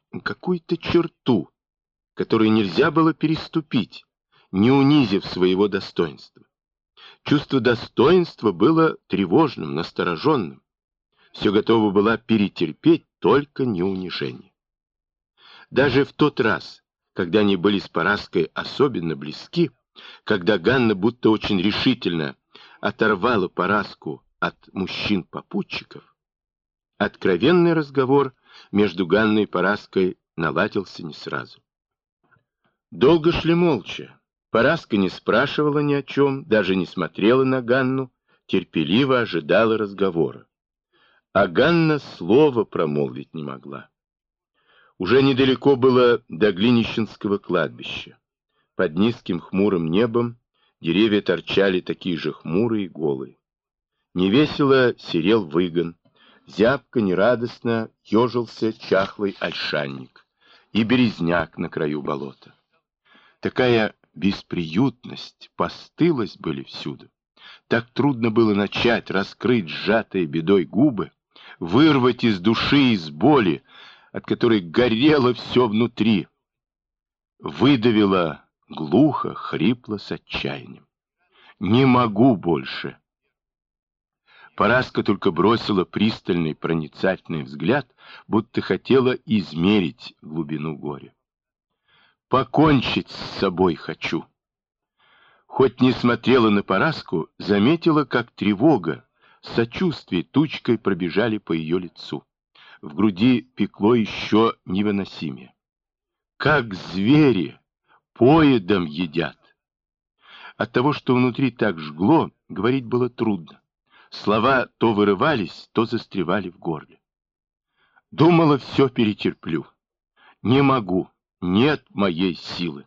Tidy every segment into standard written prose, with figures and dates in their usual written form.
какую-то черту, которую нельзя было переступить, не унизив своего достоинства. Чувство достоинства было тревожным, настороженным. Все готова была перетерпеть, только не унижение. Даже в тот раз, когда они были с Параской особенно близки, когда Ганна будто очень решительно оторвала Параску от мужчин-попутчиков, откровенный разговор между Ганной и Параской наладился не сразу. Долго шли молча. Параска не спрашивала ни о чем, даже не смотрела на Ганну, терпеливо ожидала разговора. А Ганна слова промолвить не могла. Уже недалеко было до Глинищенского кладбища. Под низким хмурым небом деревья торчали такие же хмурые и голые. Невесело серел выгон, зябко, нерадостно ежился чахлый ольшанник и березняк на краю болота. Такая бесприютность, постылость были всюду. Так трудно было начать, раскрыть сжатые бедой губы, вырвать из души, из боли, от которой горело все внутри. Выдавила глухо, хрипло, с отчаянием. «Не могу больше!» Параска только бросила пристальный, проницательный взгляд, будто хотела измерить глубину горя. «Покончить с собой хочу!» Хоть не смотрела на Параску, заметила, как тревога, сочувствие тучкой пробежали по ее лицу. В груди пекло еще невыносимее. Как звери поедом едят. От того, что внутри так жгло, говорить было трудно. Слова то вырывались, то застревали в горле. Думала, все перетерплю. Не могу, нет моей силы.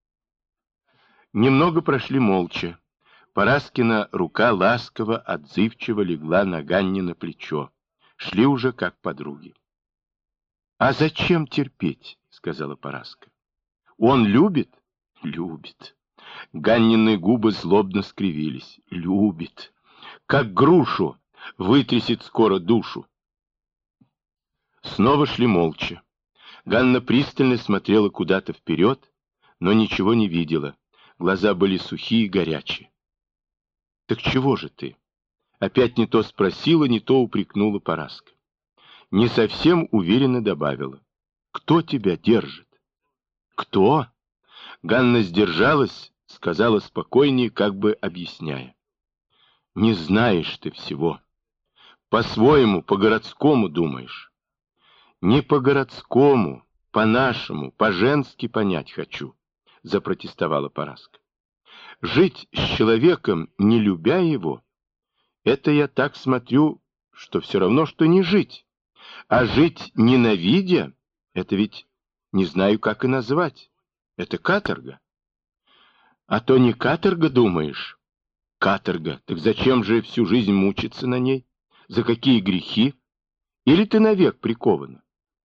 Немного прошли молча. Параскина рука ласково, отзывчиво легла на Ганнино плечо. Шли уже как подруги. «А зачем терпеть?» — сказала Параска. «Он любит?» «Любит». Ганнины губы злобно скривились. «Любит. Как грушу. Вытрясет скоро душу». Снова шли молча. Ганна пристально смотрела куда-то вперед, но ничего не видела. Глаза были сухие и горячие. «Так чего же ты?» Опять не то спросила, не то упрекнула Параска. Не совсем уверенно добавила. «Кто тебя держит?» «Кто?» Ганна сдержалась, сказала спокойнее, как бы объясняя. «Не знаешь ты всего. По-своему, по-городскому думаешь». «Не по-городскому, по-нашему, по-женски понять хочу», — запротестовала Параска. «Жить с человеком, не любя его, это я так смотрю, что все равно, что не жить. А жить ненавидя, это ведь не знаю, как и назвать. Это каторга». «А то не каторга, думаешь?» «Каторга. Так зачем же всю жизнь мучиться на ней? За какие грехи? Или ты навек прикована?»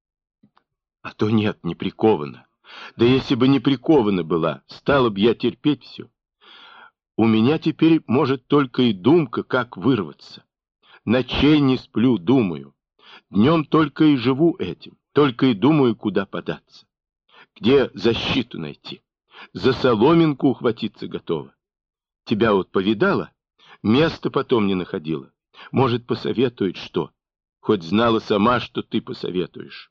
«А то нет, не прикована. Да если бы не прикована была, стала бы я терпеть все. У меня теперь может только и думка, как вырваться. Ночей не сплю, думаю. Днем только и живу этим, только и думаю, куда податься. Где защиту найти? За соломинку ухватиться готова. Тебя вот повидала, места потом не находила. Может, посоветует что? Хоть знала сама, что ты посоветуешь».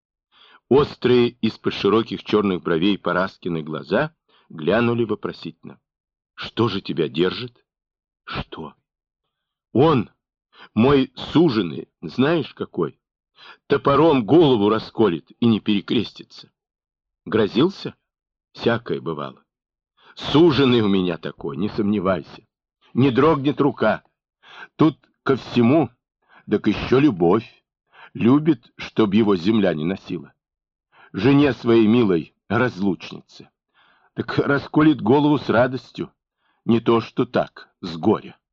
Острые из-под широких черных бровей Параскины глаза глянули вопросительно. «Что же тебя держит?» «Что?» «Он, мой суженый, знаешь какой? Топором голову расколет и не перекрестится». «Грозился?» «Всякое бывало. Суженый у меня такой, не сомневайся. Не дрогнет рука. Тут ко всему, так еще любовь. Любит, чтоб его земля не носила. Жене своей милой разлучнице. Так расколет голову с радостью. Не то что так, с горя».